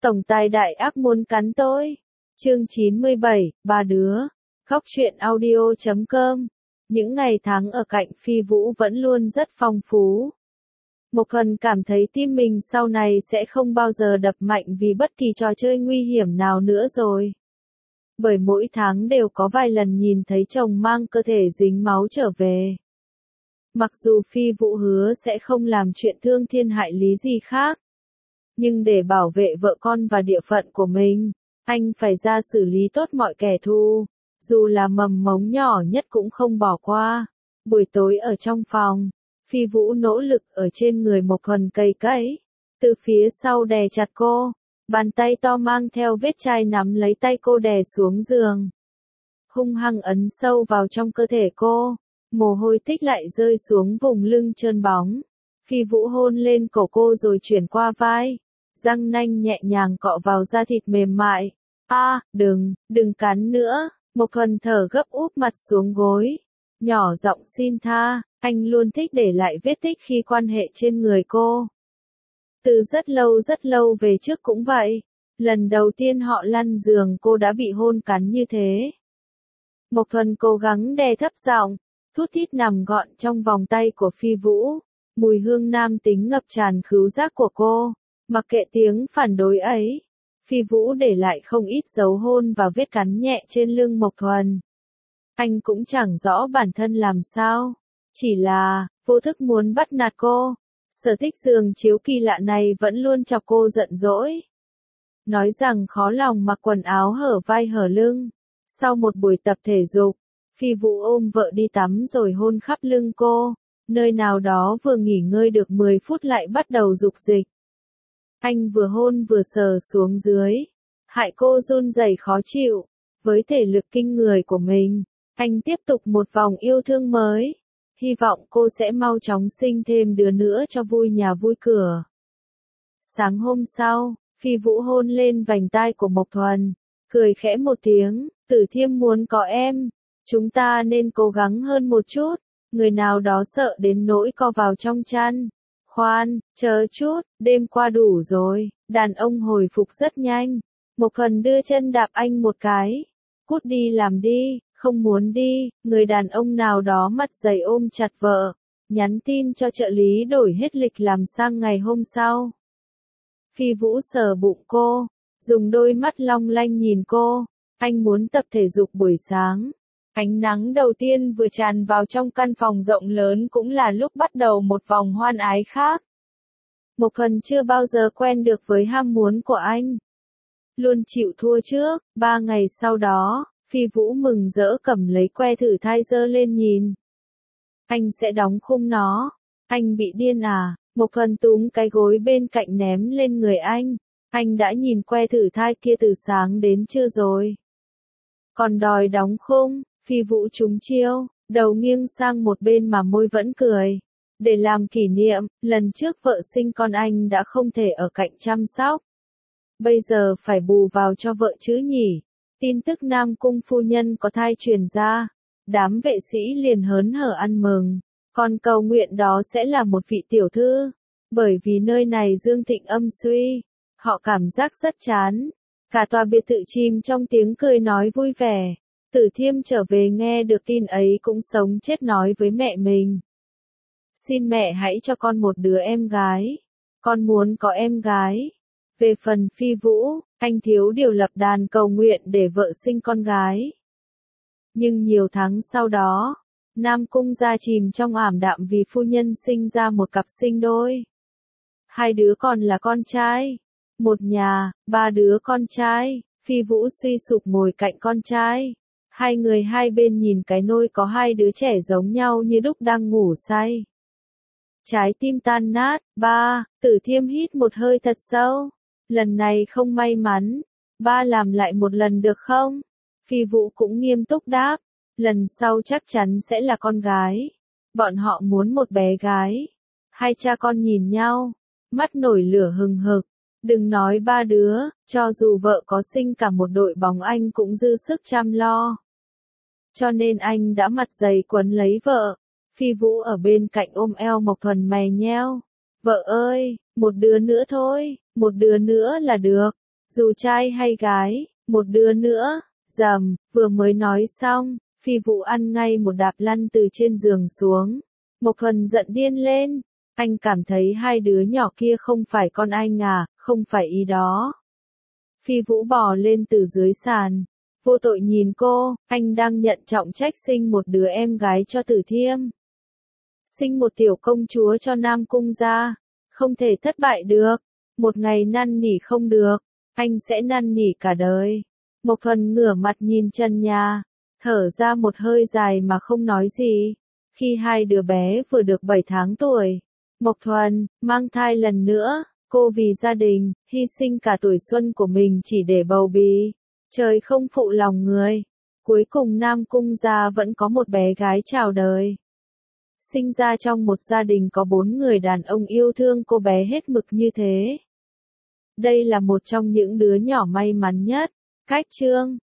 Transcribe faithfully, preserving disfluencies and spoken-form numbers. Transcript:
Tổng tài đại ác muốn cắn tôi. Chương chín mươi bảy, ba đứa. Khóc chuyện audio chấm com. Những ngày tháng ở cạnh Phi Vũ vẫn luôn rất phong phú. Một phần cảm thấy tim mình sau này sẽ không bao giờ đập mạnh vì bất kỳ trò chơi nguy hiểm nào nữa rồi. Bởi mỗi tháng đều có vài lần nhìn thấy chồng mang cơ thể dính máu trở về. Mặc dù Phi Vũ hứa sẽ không làm chuyện thương thiên hại lý gì khác. Nhưng để bảo vệ vợ con và địa phận của mình, anh phải ra xử lý tốt mọi kẻ thù, dù là mầm mống nhỏ nhất cũng không bỏ qua. Buổi tối ở trong phòng, Phi Vũ nỗ lực ở trên người Mộc Thuần cày cấy, từ phía sau đè chặt cô, bàn tay to mang theo vết chai nắm lấy tay cô đè xuống giường. Hung hăng ấn sâu vào trong cơ thể cô, mồ hôi tích lại rơi xuống vùng lưng trơn bóng. Phi Vũ hôn lên cổ cô rồi chuyển qua vai, răng nanh nhẹ nhàng cọ vào da thịt mềm mại. A, à, đừng, đừng cắn nữa. Mộc Thuần thở gấp úp mặt xuống gối, nhỏ giọng xin tha. Anh luôn thích để lại vết tích khi quan hệ trên người cô. Từ rất lâu rất lâu về trước cũng vậy, lần đầu tiên họ lăn giường cô đã bị hôn cắn như thế. Mộc Thuần cố gắng đè thấp giọng, thút thít nằm gọn trong vòng tay của Phi Vũ. Mùi hương nam tính ngập tràn khứu giác của cô. Mặc kệ tiếng phản đối ấy, Phi Vũ để lại không ít dấu hôn và vết cắn nhẹ trên lưng Mộc Thuần. Anh cũng chẳng rõ bản thân làm sao, chỉ là vô thức muốn bắt nạt cô. Sở thích giường chiếu kỳ lạ này vẫn luôn chọc cô giận dỗi. Nói rằng khó lòng mặc quần áo hở vai hở lưng. Sau một buổi tập thể dục, Phi Vũ ôm vợ đi tắm rồi hôn khắp lưng cô. Nơi nào đó vừa nghỉ ngơi được mười phút lại bắt đầu dục dịch. Anh vừa hôn vừa sờ xuống dưới, hại cô run rẩy khó chịu. Với thể lực kinh người của mình, anh tiếp tục một vòng yêu thương mới. Hy vọng cô sẽ mau chóng sinh thêm đứa nữa cho vui nhà vui cửa. Sáng hôm sau, Phi Vũ hôn lên vành tai của Mộc Thuần, cười khẽ một tiếng, Tử Thiêm muốn có em, chúng ta nên cố gắng hơn một chút. Người nào đó sợ đến nỗi co vào trong chăn. Khoan, chờ chút, đêm qua đủ rồi. Đàn ông hồi phục rất nhanh. Mộc Thuần đưa chân đạp anh một cái. Cút đi làm đi, không muốn đi. Người đàn ông nào đó mặt dày ôm chặt vợ, nhắn tin cho trợ lý đổi hết lịch làm sang ngày hôm sau. Phi Vũ sờ bụng cô, dùng đôi mắt long lanh nhìn cô. Anh muốn tập thể dục buổi sáng. Ánh nắng đầu tiên vừa tràn vào trong căn phòng rộng lớn cũng là lúc bắt đầu một vòng hoan ái khác. Mộc Thuần chưa bao giờ quen được với ham muốn của anh. Luôn chịu thua trước. Ba ngày sau đó, Phi Vũ mừng rỡ cầm lấy que thử thai giơ lên nhìn. Anh sẽ đóng khung nó. Anh bị điên à? Mộc Thuần túm cái gối bên cạnh ném lên người anh. Anh đã nhìn que thử thai kia từ sáng đến trưa rồi. Còn đòi đóng khung. Phi Vũ trúng chiêu, đầu nghiêng sang một bên mà môi vẫn cười. Để làm kỷ niệm, lần trước vợ sinh con anh đã không thể ở cạnh chăm sóc. Bây giờ phải bù vào cho vợ chứ nhỉ. Tin tức Nam Cung phu nhân có thai truyền ra. Đám vệ sĩ liền hớn hở ăn mừng. Còn cầu nguyện đó sẽ là một vị tiểu thư. Bởi vì nơi này dương thịnh âm suy. Họ cảm giác rất chán. Cả tòa biệt thự chìm trong tiếng cười nói vui vẻ. Tử Thiêm trở về nghe được tin ấy cũng sống chết nói với mẹ mình. Xin mẹ hãy cho con một đứa em gái. Con muốn có em gái. Về phần Phi Vũ, anh thiếu điều lập đàn cầu nguyện để vợ sinh con gái. Nhưng nhiều tháng sau đó, Nam Cung gia chìm trong ảm đạm vì phu nhân sinh ra một cặp sinh đôi. Hai đứa còn là con trai. Một nhà, ba đứa con trai. Phi Vũ suy sụp ngồi cạnh con trai. Hai người hai bên nhìn cái nôi có hai đứa trẻ giống nhau như lúc đang ngủ say. Trái tim tan nát. Ba, Tử Thiêm hít một hơi thật sâu. Lần này không may mắn. Ba làm lại một lần được không? Phi Vũ cũng nghiêm túc đáp. Lần sau chắc chắn sẽ là con gái. Bọn họ muốn một bé gái. Hai cha con nhìn nhau. Mắt nổi lửa hừng hực. Đừng nói ba đứa, cho dù vợ có sinh cả một đội bóng anh cũng dư sức chăm lo. Cho nên anh đã mặt dày quấn lấy vợ. Phi Vũ ở bên cạnh ôm eo Mộc Thuần mày nheo. Vợ ơi, một đứa nữa thôi, một đứa nữa là được. dù trai hay gái, một đứa nữa, rầm, vừa mới nói xong, Phi Vũ ăn ngay một đạp lăn từ trên giường xuống. Mộc Thuần giận điên lên, anh cảm thấy hai đứa nhỏ kia không phải con anh à, không phải ý đó. Phi Vũ bò lên từ dưới sàn, vô tội nhìn cô, anh đang nhận trọng trách sinh một đứa em gái cho Tử Thiêm. Sinh một tiểu công chúa cho Nam Cung gia, không thể thất bại được, một ngày năn nỉ không được, anh sẽ năn nỉ cả đời. Mộc Thuần ngửa mặt nhìn trần nhà, thở ra một hơi dài mà không nói gì. Khi hai đứa bé vừa được bảy tháng tuổi, Mộc Thuần mang thai lần nữa, cô vì gia đình, hy sinh cả tuổi xuân của mình chỉ để bầu bí. Trời không phụ lòng người, cuối cùng Nam Cung gia vẫn có một bé gái chào đời. Sinh ra trong một gia đình có bốn người đàn ông yêu thương cô bé hết mực như thế. Đây là một trong những đứa nhỏ may mắn nhất. Cách chương